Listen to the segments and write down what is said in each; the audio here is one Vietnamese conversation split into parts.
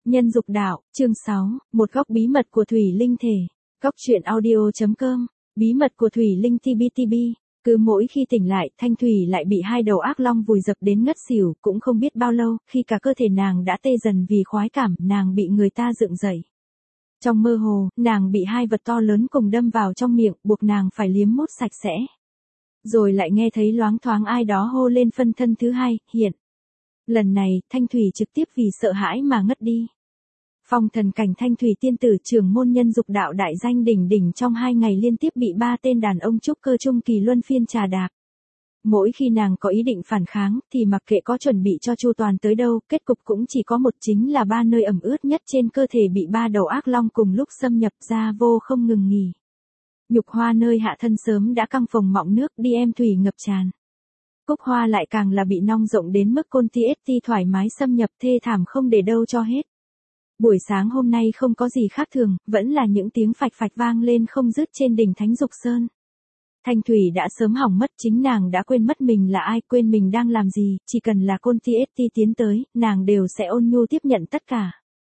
Nhân dục đạo, chương 6, một góc bí mật của Thủy Linh thể. Góc truyện audio.com, bí mật của Thủy Linh TBTB. Cứ mỗi khi tỉnh lại, Thanh Thủy lại bị hai đầu ác long vùi dập đến ngất xỉu, cũng không biết bao lâu, khi cả cơ thể nàng đã tê dần vì khoái cảm, nàng bị người ta dựng dậy. Trong mơ hồ, nàng bị hai vật to lớn cùng đâm vào trong miệng, buộc nàng phải liếm mút sạch sẽ. Rồi lại nghe thấy loáng thoáng ai đó hô lên phân thân thứ hai, hiện. Lần này, Thanh Thủy trực tiếp vì sợ hãi mà ngất đi. Phong thần cảnh Thanh Thủy tiên tử trưởng môn nhân dục đạo đại danh đỉnh đỉnh trong 2 ngày liên tiếp bị 3 tên đàn ông trúc cơ trung kỳ luân phiên trà đạp. Mỗi khi nàng có ý định phản kháng thì mặc kệ có chuẩn bị cho chu toàn tới đâu, kết cục cũng chỉ có một, chính là 3 nơi ẩm ướt nhất trên cơ thể bị 3 đầu ác long cùng lúc xâm nhập ra vô không ngừng nghỉ. Nhục hoa nơi hạ thân sớm đã căng phồng mọng nước đi em thủy ngập tràn. Cúc hoa lại càng là bị nong rộng đến mức côn TST thoải mái xâm nhập thê thảm không để đâu cho hết. Buổi sáng hôm nay không có gì khác thường, vẫn là những tiếng phạch phạch vang lên không dứt trên đỉnh Thánh Dục Sơn. Thanh Thủy đã sớm hỏng mất, chính nàng đã quên mất mình là ai, quên mình đang làm gì, chỉ cần là côn TST tiến tới, nàng đều sẽ ôn nhu tiếp nhận tất cả.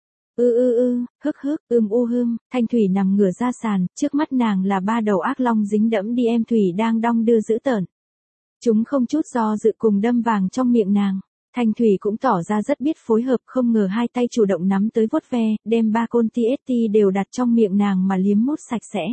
Hức, Thanh Thủy nằm ngửa ra sàn, trước mắt nàng là 3 đầu ác long dính đẫm đi em thủy đang đong đưa dữ tợn. Chúng không chút do dự cùng đâm vàng trong miệng nàng. Thanh Thủy cũng tỏ ra rất biết phối hợp, không ngờ hai tay chủ động nắm tới vuốt ve, đem 3 côn TST đều đặt trong miệng nàng mà liếm mút sạch sẽ.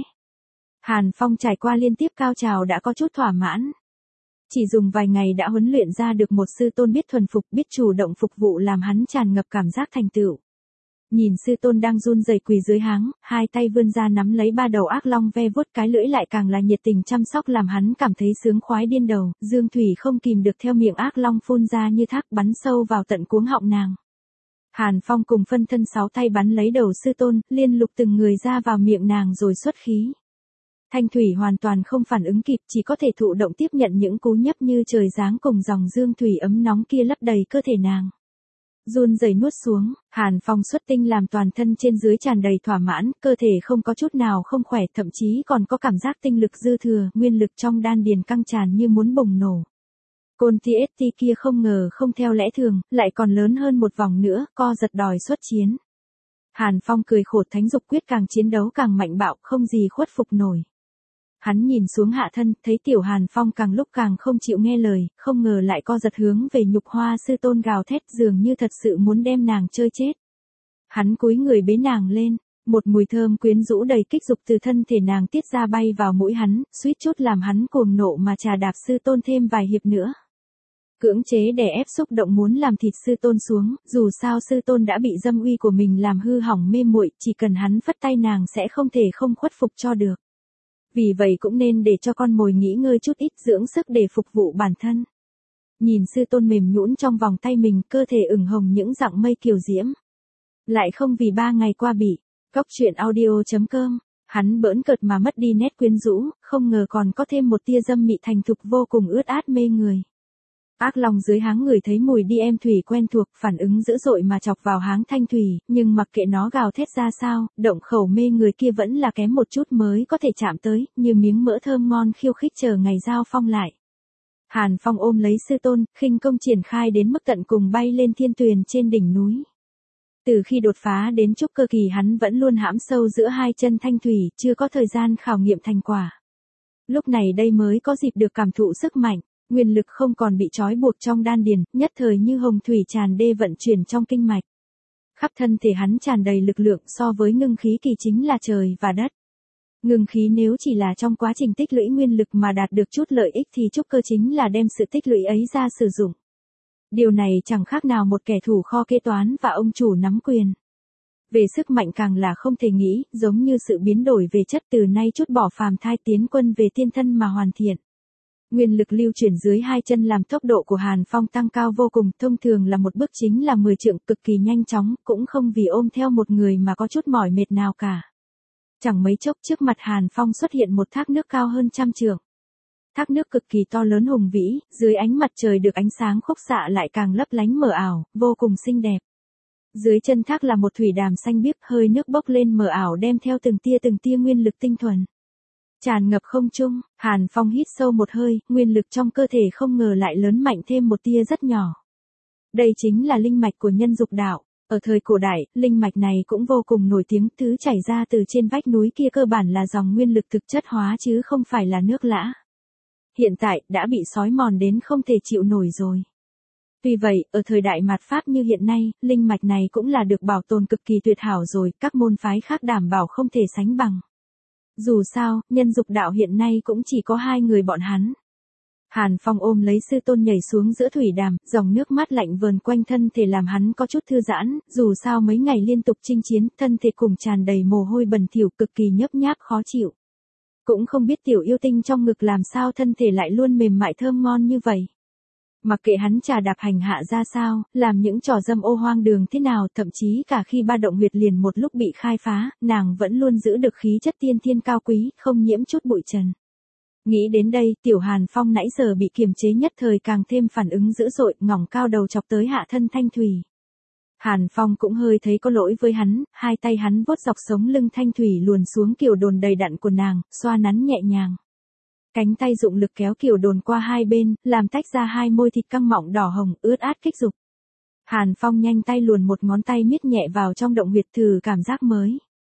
Hàn Phong trải qua liên tiếp cao trào đã có chút thỏa mãn. Chỉ dùng vài ngày đã huấn luyện ra được một sư tôn biết thuần phục, biết chủ động phục vụ làm hắn tràn ngập cảm giác thành tựu. Nhìn sư tôn đang run rẩy quỳ dưới háng, hai tay vươn ra nắm lấy 3 đầu ác long ve vuốt, cái lưỡi lại càng là nhiệt tình chăm sóc làm hắn cảm thấy sướng khoái điên đầu, dương thủy không kìm được theo miệng ác long phun ra như thác bắn sâu vào tận cuống họng nàng. Hàn Phong cùng phân thân 6 tay bắn lấy đầu sư tôn, liên lục từng người ra vào miệng nàng rồi xuất khí. Thanh Thủy hoàn toàn không phản ứng kịp, chỉ có thể thụ động tiếp nhận những cú nhấp như trời giáng cùng dòng dương thủy ấm nóng kia lấp đầy cơ thể nàng. Run rẩy nuốt xuống, Hàn Phong xuất tinh làm toàn thân trên dưới tràn đầy thỏa mãn, cơ thể không có chút nào không khỏe, thậm chí còn có cảm giác tinh lực dư thừa, nguyên lực trong đan điền căng tràn như muốn bùng nổ. Côn TST kia không ngờ không theo lẽ thường, lại còn lớn hơn một vòng nữa, co giật đòi xuất chiến. Hàn Phong cười khổ, Thánh Dục quyết càng chiến đấu càng mạnh bạo, không gì khuất phục nổi. Hắn nhìn xuống hạ thân, thấy tiểu Hàn Phong càng lúc càng không chịu nghe lời, không ngờ lại co giật hướng về nhục hoa sư tôn gào thét, dường như thật sự muốn đem nàng chơi chết. Hắn cúi người bế nàng lên, một mùi thơm quyến rũ đầy kích dục từ thân thể nàng tiết ra bay vào mũi hắn, suýt chút làm hắn cuồng nộ mà trà đạp sư tôn thêm vài hiệp nữa. Cưỡng chế đè ép xúc động muốn làm thịt sư tôn xuống, dù sao sư tôn đã bị dâm uy của mình làm hư hỏng mê muội, chỉ cần hắn phất tay nàng sẽ không thể không khuất phục cho được. Vì vậy cũng nên để cho con mồi nghỉ ngơi chút ít, dưỡng sức để phục vụ bản thân. Nhìn sư tôn mềm nhũn trong vòng tay mình, cơ thể ửng hồng những dạng mây kiều diễm. Lại không vì 3 ngày qua bị, góc truyện audio.com, hắn bỡn cợt mà mất đi nét quyến rũ, không ngờ còn có thêm một tia dâm mị thành thục vô cùng ướt át mê người. Ác long dưới háng người thấy mùi đi em thủy quen thuộc, phản ứng dữ dội mà chọc vào háng Thanh Thủy, nhưng mặc kệ nó gào thét ra sao, động khẩu mê người kia vẫn là kém một chút mới có thể chạm tới, như miếng mỡ thơm ngon khiêu khích chờ ngày giao phong lại. Hàn Phong ôm lấy sư tôn, khinh công triển khai đến mức tận cùng bay lên thiên tuyền trên đỉnh núi. Từ khi đột phá đến trúc cơ kỳ hắn vẫn luôn hãm sâu giữa hai chân Thanh Thủy, chưa có thời gian khảo nghiệm thành quả. Lúc này đây mới có dịp được cảm thụ sức mạnh. Nguyên lực không còn bị trói buộc trong đan điền, nhất thời như hồng thủy tràn đê vận chuyển trong kinh mạch. Khắp thân thể hắn tràn đầy lực lượng, so với ngưng khí kỳ chính là trời và đất. Ngưng khí nếu chỉ là trong quá trình tích lũy nguyên lực mà đạt được chút lợi ích thì trúc cơ chính là đem sự tích lũy ấy ra sử dụng. Điều này chẳng khác nào một kẻ thủ kho kế toán và ông chủ nắm quyền. Về sức mạnh càng là không thể nghĩ, giống như sự biến đổi về chất, từ nay chút bỏ phàm thai tiến quân về tiên thân mà hoàn thiện. Nguyên lực lưu chuyển dưới hai chân làm tốc độ của Hàn Phong tăng cao vô cùng, thông thường là một bước chính là 10 trượng, cực kỳ nhanh chóng, cũng không vì ôm theo một người mà có chút mỏi mệt nào cả. Chẳng mấy chốc trước mặt Hàn Phong xuất hiện một thác nước cao hơn 100 trượng. Thác nước cực kỳ to lớn hùng vĩ, dưới ánh mặt trời được ánh sáng khúc xạ lại càng lấp lánh mờ ảo, vô cùng xinh đẹp. Dưới chân thác là một thủy đàm xanh biếc, hơi nước bốc lên mờ ảo đem theo từng tia nguyên lực tinh thuần. Tràn ngập không trung, Hàn Phong hít sâu một hơi, nguyên lực trong cơ thể không ngờ lại lớn mạnh thêm một tia rất nhỏ. Đây chính là linh mạch của nhân dục đạo. Ở thời cổ đại, linh mạch này cũng vô cùng nổi tiếng, thứ chảy ra từ trên vách núi kia cơ bản là dòng nguyên lực thực chất hóa chứ không phải là nước lã. Hiện tại, đã bị xói mòn đến không thể chịu nổi rồi. Tuy vậy, ở thời đại mạt Pháp như hiện nay, linh mạch này cũng là được bảo tồn cực kỳ tuyệt hảo rồi, các môn phái khác đảm bảo không thể sánh bằng. Dù sao, nhân dục đạo hiện nay cũng chỉ có hai người bọn hắn. Hàn Phong ôm lấy sư tôn nhảy xuống giữa thủy đàm, dòng nước mát lạnh vờn quanh thân thể làm hắn có chút thư giãn, dù sao mấy ngày liên tục chinh chiến, thân thể cùng tràn đầy mồ hôi bẩn thỉu cực kỳ nhớp nháp khó chịu. Cũng không biết tiểu yêu tinh trong ngực làm sao thân thể lại luôn mềm mại thơm ngon như vậy. Mặc kệ hắn trà đạp hành hạ ra sao, làm những trò dâm ô hoang đường thế nào, thậm chí cả khi ba động huyệt liền một lúc bị khai phá, nàng vẫn luôn giữ được khí chất tiên thiên cao quý, không nhiễm chút bụi trần. Nghĩ đến đây, tiểu Hàn Phong nãy giờ bị kiềm chế nhất thời càng thêm phản ứng dữ dội, ngỏng cao đầu chọc tới hạ thân Thanh Thủy. Hàn Phong cũng hơi thấy có lỗi với hắn, hai tay hắn vuốt dọc sống lưng Thanh Thủy luồn xuống kiều đồn đầy đặn của nàng, xoa nắn nhẹ nhàng. Cánh tay dụng lực kéo kiều đồn qua hai bên, làm tách ra hai môi thịt căng mọng đỏ hồng, ướt át kích dục. Hàn Phong nhanh tay luồn một ngón tay miết nhẹ vào trong động huyệt thử cảm giác mới.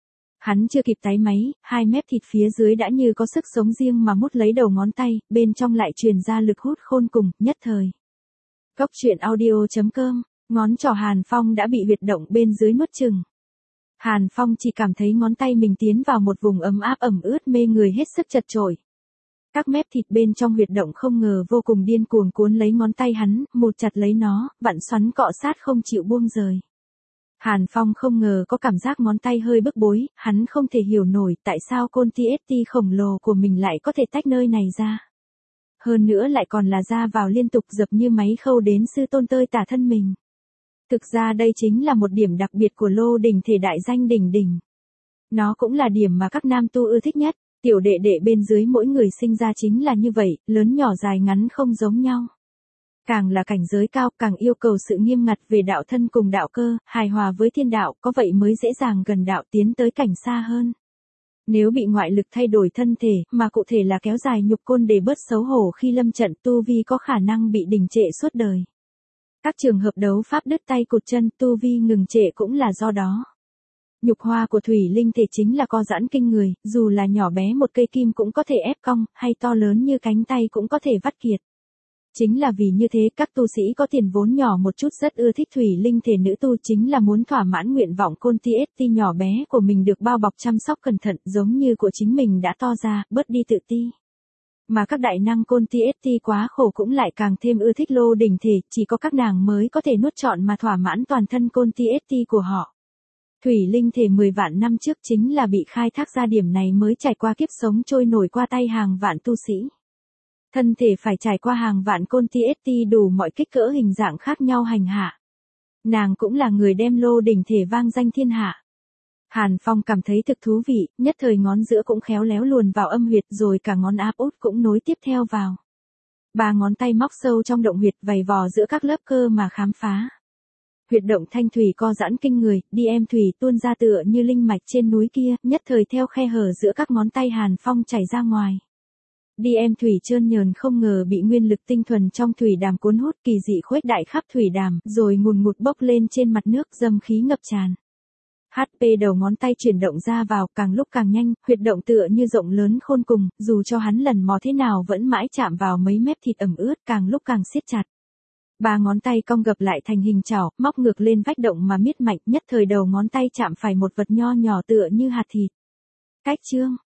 Hắn chưa kịp táy máy, hai mép thịt phía dưới đã như có sức sống riêng mà mút lấy đầu ngón tay, bên trong lại truyền ra lực hút khôn cùng, nhất thời. Cốc truyện audio.com, ngón trỏ Hàn Phong đã bị huyệt động bên dưới nuốt chừng. Hàn Phong chỉ cảm thấy ngón tay mình tiến vào một vùng ấm áp ẩm ướt mê người hết sức chật chội. Các mép thịt bên trong huyệt động không ngờ vô cùng điên cuồng cuốn lấy ngón tay hắn, một chặt lấy nó, vặn xoắn cọ sát không chịu buông rời. Hàn Phong không ngờ có cảm giác ngón tay hơi bức bối, hắn không thể hiểu nổi tại sao côn TST khổng lồ của mình lại có thể tách nơi này ra. Hơn nữa lại còn là ra vào liên tục dập như máy khâu đến sư tôn tơi tả thân mình. Thực ra đây chính là một điểm đặc biệt của lô đỉnh thể đại danh đỉnh đỉnh. Nó cũng là điểm mà các nam tu ưa thích nhất, tiểu đệ đệ bên dưới mỗi người sinh ra chính là như vậy, lớn nhỏ dài ngắn không giống nhau. Càng là cảnh giới cao, càng yêu cầu sự nghiêm ngặt về đạo thân cùng đạo cơ, hài hòa với thiên đạo, có vậy mới dễ dàng gần đạo tiến tới cảnh xa hơn. Nếu bị ngoại lực thay đổi thân thể, mà cụ thể là kéo dài nhục côn để bớt xấu hổ khi lâm trận, tu vi có khả năng bị đình trệ suốt đời. Các trường hợp đấu pháp đứt tay cụt chân, tu vi ngừng trệ cũng là do đó. Nhục hoa của thủy linh thể chính là co giãn kinh người, dù là nhỏ bé một cây kim cũng có thể ép cong, hay to lớn như cánh tay cũng có thể vắt kiệt. Chính là vì như thế các tu sĩ có tiền vốn nhỏ một chút rất ưa thích thủy linh thể nữ tu, chính là muốn thỏa mãn nguyện vọng côn TST nhỏ bé của mình được bao bọc chăm sóc cẩn thận giống như của chính mình đã to ra, bớt đi tự ti. Mà các đại năng côn TST quá khổ cũng lại càng thêm ưa thích lô đỉnh thể, chỉ có các nàng mới có thể nuốt trọn mà thỏa mãn toàn thân côn TST của họ. Thủy linh thể 10 vạn năm trước chính là bị khai thác ra điểm này mới trải qua kiếp sống trôi nổi qua tay hàng vạn tu sĩ. Thân thể phải trải qua hàng vạn côn TST đủ mọi kích cỡ hình dạng khác nhau hành hạ. Nàng cũng là người đem lô đỉnh thể vang danh thiên hạ. Hàn Phong cảm thấy thực thú vị, nhất thời ngón giữa cũng khéo léo luồn vào âm huyệt rồi cả ngón áp út cũng nối tiếp theo vào. Ba ngón tay móc sâu trong động huyệt vầy vò giữa các lớp cơ mà khám phá. Huyệt động Thanh Thủy co giãn kinh người, đi em thủy tuôn ra tựa như linh mạch trên núi kia, nhất thời theo khe hở giữa các ngón tay Hàn Phong chảy ra ngoài. Đi em thủy trơn nhờn không ngờ bị nguyên lực tinh thuần trong thủy đàm cuốn hút kỳ dị khuếch đại khắp thủy đàm, rồi ngùn ngụt bốc lên trên mặt nước dâm khí ngập tràn. HP đầu ngón tay chuyển động ra vào càng lúc càng nhanh, huyệt động tựa như rộng lớn khôn cùng, dù cho hắn lần mò thế nào vẫn mãi chạm vào mấy mép thịt ẩm ướt càng lúc càng siết chặt. Ba ngón tay cong gập lại thành hình chảo, móc ngược lên vách động mà miết mạnh, nhất thời đầu ngón tay chạm phải một vật nho nhỏ tựa như hạt thịt. Cách chương